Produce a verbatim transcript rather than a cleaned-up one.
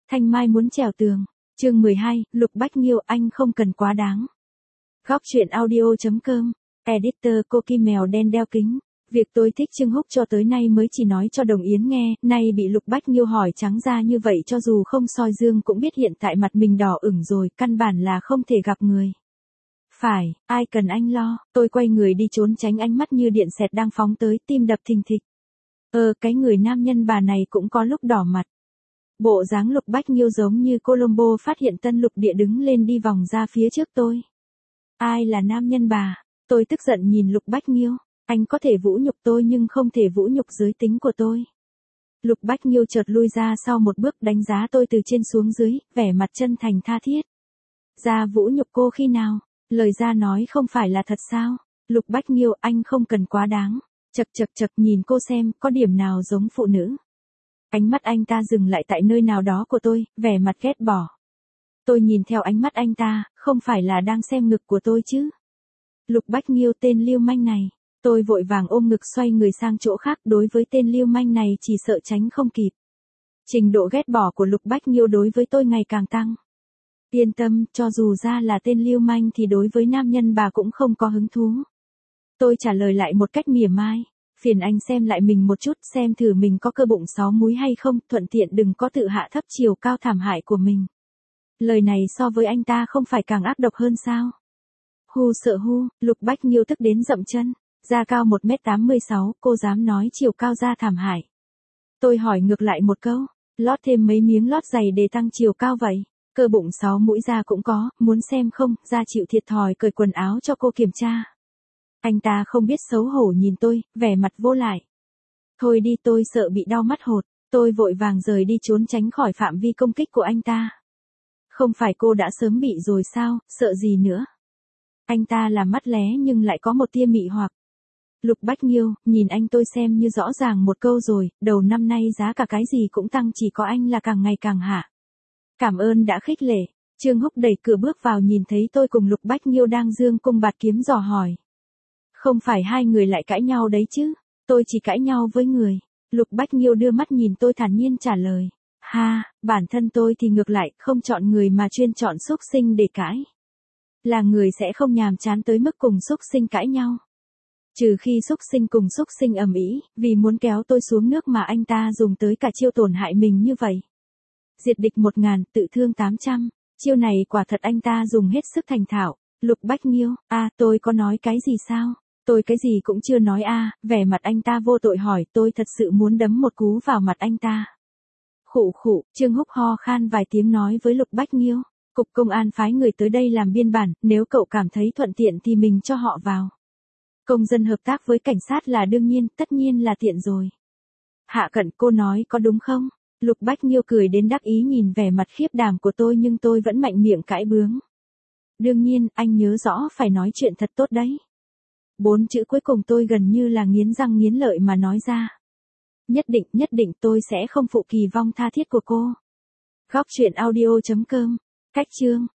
Thanh Mai muốn trèo tường. Chương mười hai, Lục Bách Nghiêu, anh không cần quá đáng. Góc truyện audio chấm com. Editor cô Kim mèo đen đeo kính. Việc tôi thích Trương Húc cho tới nay mới chỉ nói cho Đồng Yến nghe, nay bị Lục Bách Nghiêu hỏi trắng ra như vậy cho dù không soi dương cũng biết hiện tại mặt mình đỏ ửng rồi, căn bản là không thể gặp người. Phải, ai cần anh lo, tôi quay người đi trốn tránh ánh mắt như điện xẹt đang phóng tới, tim đập thình thịch. Ờ, cái người nam nhân bà này cũng có lúc đỏ mặt. Bộ dáng Lục Bách Nghiêu giống như Colombo phát hiện tân lục địa đứng lên đi vòng ra phía trước tôi. Ai là nam nhân bà? Tôi tức giận nhìn Lục Bách Nghiêu. Anh có thể vũ nhục tôi nhưng không thể vũ nhục giới tính của tôi. Lục Bách Nghiêu chợt lui ra sau một bước đánh giá tôi từ trên xuống dưới, vẻ mặt chân thành tha thiết. Ra vũ nhục cô khi nào? Lời ra nói không phải là thật sao? Lục Bách Nghiêu, anh không cần quá đáng. Chật chật chật nhìn cô xem có điểm nào giống phụ nữ. Ánh mắt anh ta dừng lại tại nơi nào đó của tôi, vẻ mặt ghét bỏ. Tôi nhìn theo ánh mắt anh ta, không phải là đang xem ngực của tôi chứ. Lục Bách Nghiêu, tên lưu manh này. Tôi vội vàng ôm ngực xoay người sang chỗ khác, đối với tên lưu manh này chỉ sợ tránh không kịp. Trình độ ghét bỏ của Lục Bách Nghiêu đối với tôi ngày càng tăng. Yên tâm, cho dù ra là tên lưu manh thì đối với nam nhân bà cũng không có hứng thú. Tôi trả lời lại một cách mỉa mai. Phiền anh xem lại mình một chút, xem thử mình có cơ bụng sáu múi hay không, thuận tiện đừng có tự hạ thấp chiều cao thảm hại của mình. Lời này so với anh ta không phải càng ác độc hơn sao? Hu sợ hu, Lục Bách Nghiêu tức đến dậm chân. Da cao một mét tám mươi sáu, cô dám nói chiều cao da thảm hại. Tôi hỏi ngược lại một câu, lót thêm mấy miếng lót giày để tăng chiều cao vậy. Cơ bụng sáu mũi da cũng có, muốn xem không, da chịu thiệt thòi cởi quần áo cho cô kiểm tra. Anh ta không biết xấu hổ nhìn tôi, vẻ mặt vô lại. Thôi đi, tôi sợ bị đau mắt hột, tôi vội vàng rời đi trốn tránh khỏi phạm vi công kích của anh ta. Không phải cô đã sớm bị rồi sao, sợ gì nữa. Anh ta là mắt lé nhưng lại có một tia mị hoặc. Lục Bách Nghiêu, nhìn anh tôi xem như rõ ràng một câu rồi, đầu năm nay giá cả cái gì cũng tăng, chỉ có anh là càng ngày càng hạ. Cảm ơn đã khích lệ. Trương Húc đẩy cửa bước vào nhìn thấy tôi cùng Lục Bách Nghiêu đang dương cung bạt kiếm dò hỏi. Không phải hai người lại cãi nhau đấy chứ, tôi chỉ cãi nhau với người. Lục Bách Nghiêu đưa mắt nhìn tôi thản nhiên trả lời. Ha, bản thân tôi thì ngược lại, không chọn người mà chuyên chọn xúc sinh để cãi. Là người sẽ không nhàm chán tới mức cùng xúc sinh cãi nhau. Trừ khi xúc sinh cùng xúc sinh ầm ĩ, vì muốn kéo tôi xuống nước mà anh ta dùng tới cả chiêu tổn hại mình như vậy. Diệt địch một ngàn, tự thương tám trăm, chiêu này quả thật anh ta dùng hết sức thành thạo. Lục Bách Nghiêu, a à, tôi có nói cái gì sao? Tôi cái gì cũng chưa nói a à, vẻ mặt anh ta vô tội hỏi, tôi thật sự muốn đấm một cú vào mặt anh ta. Khụ khụ, Trương Húc ho khan vài tiếng nói với Lục Bách Nghiêu, cục công an phái người tới đây làm biên bản, nếu cậu cảm thấy thuận tiện thì mình cho họ vào. Công dân hợp tác với cảnh sát là đương nhiên, tất nhiên là tiện rồi. Hạ Cận, cô nói có đúng không? Lục Bách Nghiêu cười đến đắc ý nhìn vẻ mặt khiếp đảm của tôi nhưng tôi vẫn mạnh miệng cãi bướng. Đương nhiên, anh nhớ rõ phải nói chuyện thật tốt đấy. Bốn chữ cuối cùng tôi gần như là nghiến răng nghiến lợi mà nói ra. Nhất định, nhất định tôi sẽ không phụ kỳ vong tha thiết của cô. Góc truyện audio chấm com. Cách chương.